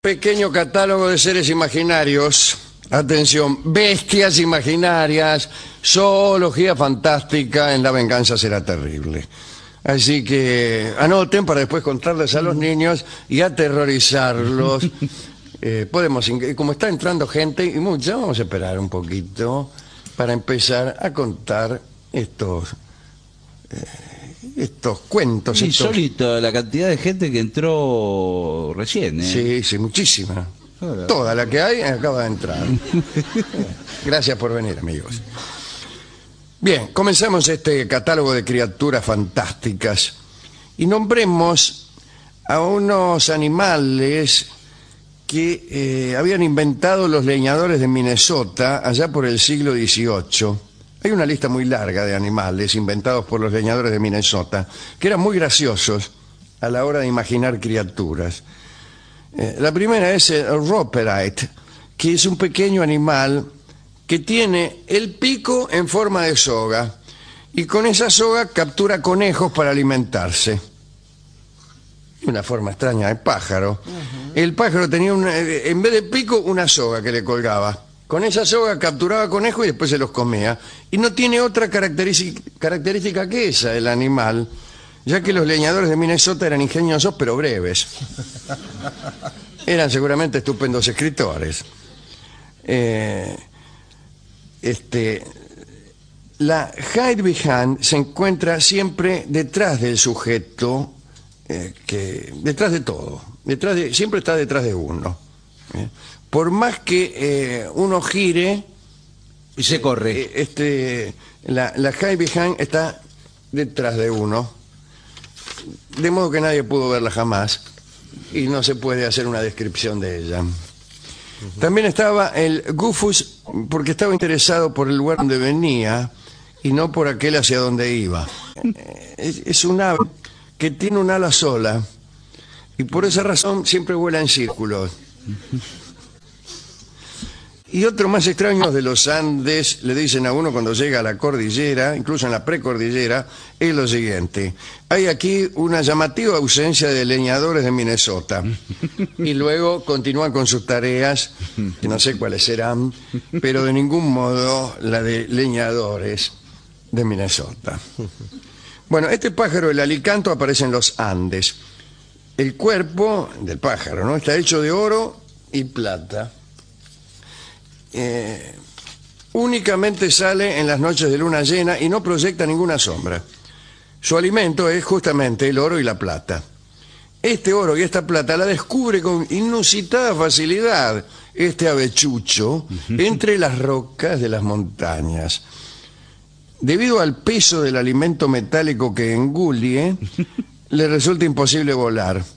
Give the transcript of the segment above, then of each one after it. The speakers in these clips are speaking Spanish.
pequeño catálogo de seres imaginarios. Atención, bestias imaginarias, zoología fantástica, en La venganza será terrible. Así que anoten para después contarles a los niños y aterrorizarlos. Como está entrando gente y mucha, vamos a esperar un poquito para empezar a contar estos cuentos. Es insólito la cantidad de gente que entró recién, ¿eh? Sí, sí, muchísima. Hola. Toda la que hay acaba de entrar. Gracias por venir, amigos. Bien, comenzamos este catálogo de criaturas fantásticas y nombremos a unos animales que habían inventado los leñadores de Minnesota allá por el siglo XVIII. Hay una lista muy larga de animales inventados por los leñadores de Minnesota que eran muy graciosos a la hora de imaginar criaturas. La primera es el Roperite, que es un pequeño animal que tiene el pico en forma de soga y con esa soga captura conejos para alimentarse. Una forma extraña de pájaro. El pájaro tenía, en vez de pico, una soga que le colgaba. Con esa soga capturaba conejos y después se los comía. Y no tiene otra característica que esa, el animal, ya que los leñadores de Minnesota eran ingeniosos pero breves. Eran seguramente estupendos escritores. La hide behind se encuentra siempre detrás del sujeto, detrás de todo, siempre está detrás de uno. Por más que uno gire, Y se corre. la hide behind está detrás de uno, de modo que nadie pudo verla jamás y no se puede hacer una descripción de ella. También estaba el Goofus, porque estaba interesado por el lugar donde venía y no por aquel hacia donde iba. Es un ave que tiene un ala sola y por esa razón siempre vuela en círculos. Y otro más extraño de los Andes, le dicen a uno cuando llega a la cordillera, incluso en la precordillera, es lo siguiente: hay aquí una llamativa ausencia de leñadores de Minnesota. Y luego continúan con sus tareas, que no sé cuáles serán, pero de ningún modo la de leñadores de Minnesota. Bueno, este pájaro, el alicanto, aparece en los Andes. El cuerpo del pájaro, ¿no?, está hecho de oro y plata. Únicamente sale en las noches de luna llena y no proyecta ninguna sombra. Su alimento es justamente el oro y la plata. Este oro y esta plata la descubre con inusitada facilidad este avechucho entre las rocas de las montañas. Debido al peso del alimento metálico que engulle, le resulta imposible volar.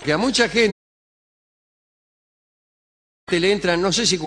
que a mucha gente le entran, no sé si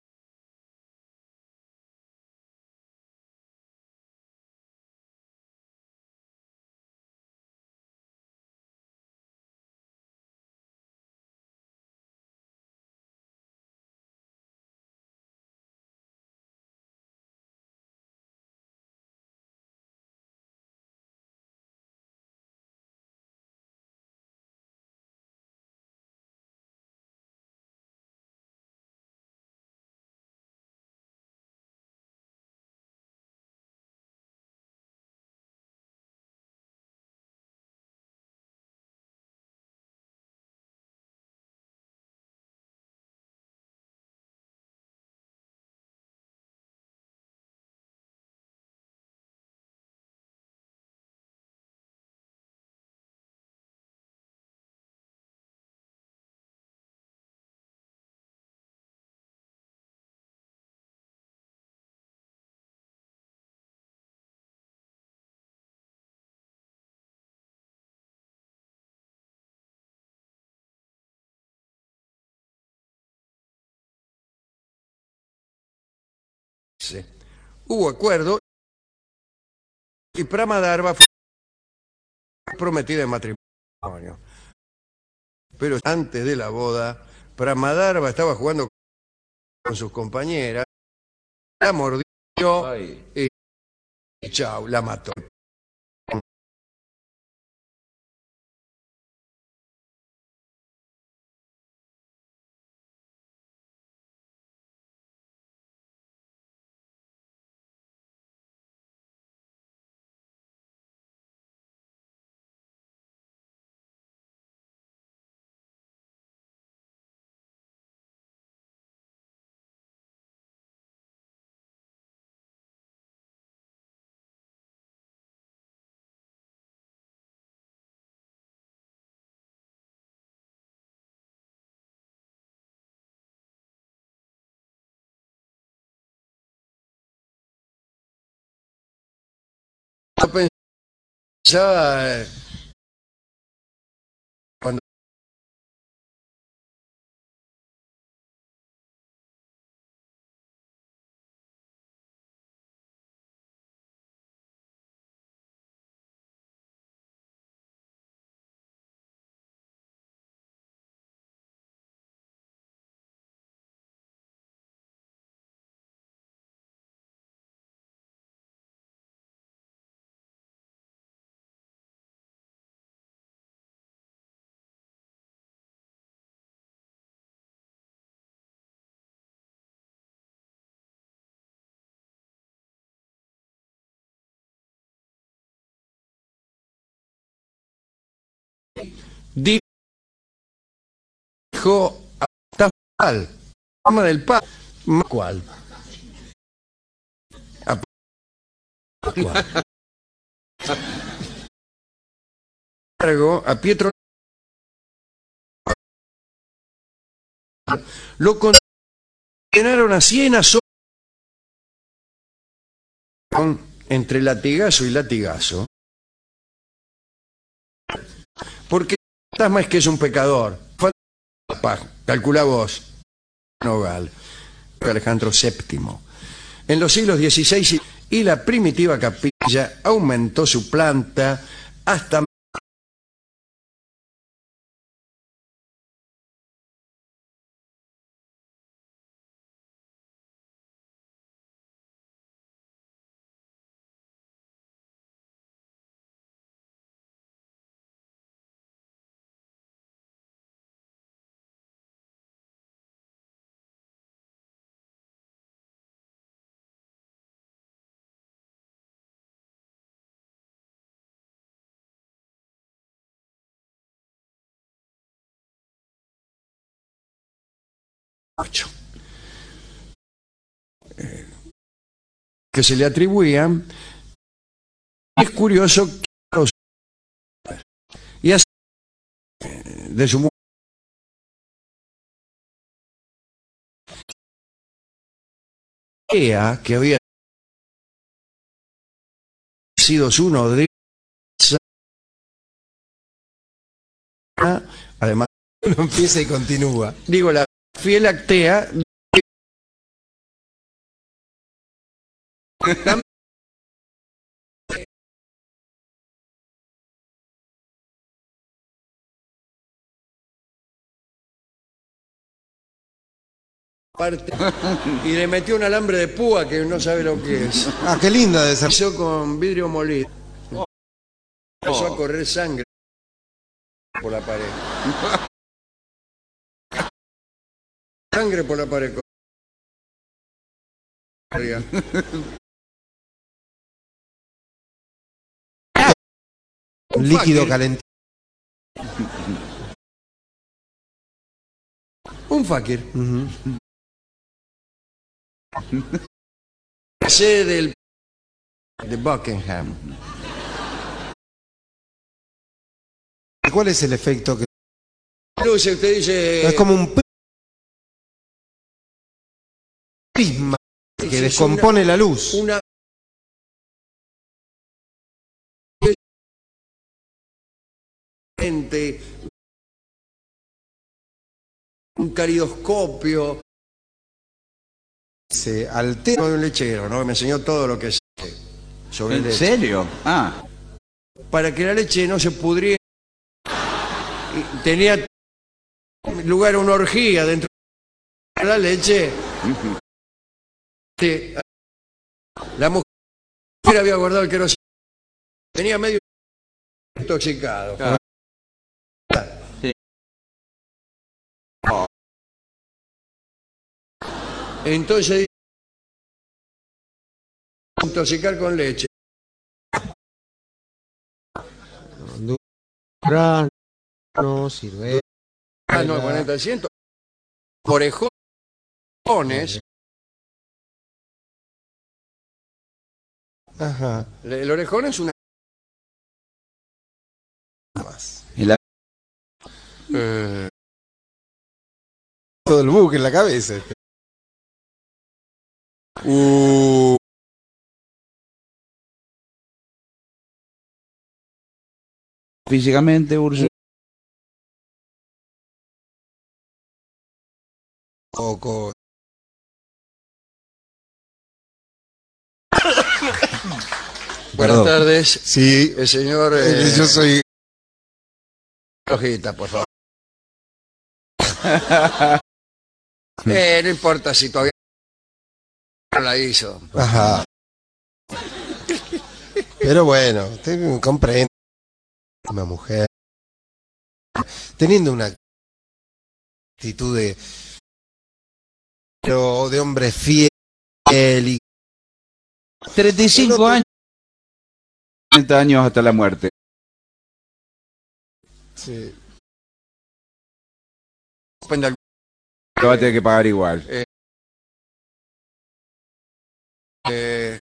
hubo acuerdo y Brahmadarba fue prometida en matrimonio. Pero antes de la boda, Brahmadarba estaba jugando con sus compañeras, la mordió Ay. y chau, la mató. Yo pensaba cuando dijo a tal, forma del pan, ¿cuál? A cargo a Pietro lo condenaron a 100 azotes entre latigazo y latigazo, porque el fantasma es que es un pecador. Calcula vos, Nogal, Alejandro VII. En los siglos XVI y la primitiva capilla aumentó su planta hasta ocho, que se le atribuían. Es curioso que y así de su mujer que había sido su nodriza además, Uno empieza y continúa. digo, la Vía Láctea parte y le metió un alambre de púa que no sabe lo que es. Ah, qué linda de ser. Hizo con vidrio molido. Empezó a correr sangre por la pared. Sangre por la pared. Corría. Un líquido fucking- calentito. Un fakir. Ujú. Sede de Buckingham. ¿Cuál es el efecto que Luce, usted dice. es como un prisma que es descompone la luz? una gente, un caridoscopio Se altera. de un lechero, ¿no? Me enseñó todo lo que sé sobre ¿En leche. serio? Ah, Para que la leche no se pudriera. Y tenía lugar una orgía dentro de la leche. Sí. La mujer había guardado el queroseno. Tenía medio intoxicado. Ah. Sí. Entonces, intoxicar con leche. No sirve. Ah, no, 40%. Orejones. Ajá. El orejón es una. y la- Todo el buque en la cabeza. físicamente, Urso. Poco. Buenas Perdón. tardes. Sí. El señor. Yo soy. Hojita, por favor. No importa si todavía no la hizo. Ajá. Pero bueno, usted comprende. Una mujer. Teniendo una actitud de hombre fiel y 35 años. 30 años hasta la muerte. sí. Lo va a tener que pagar igual. Eh,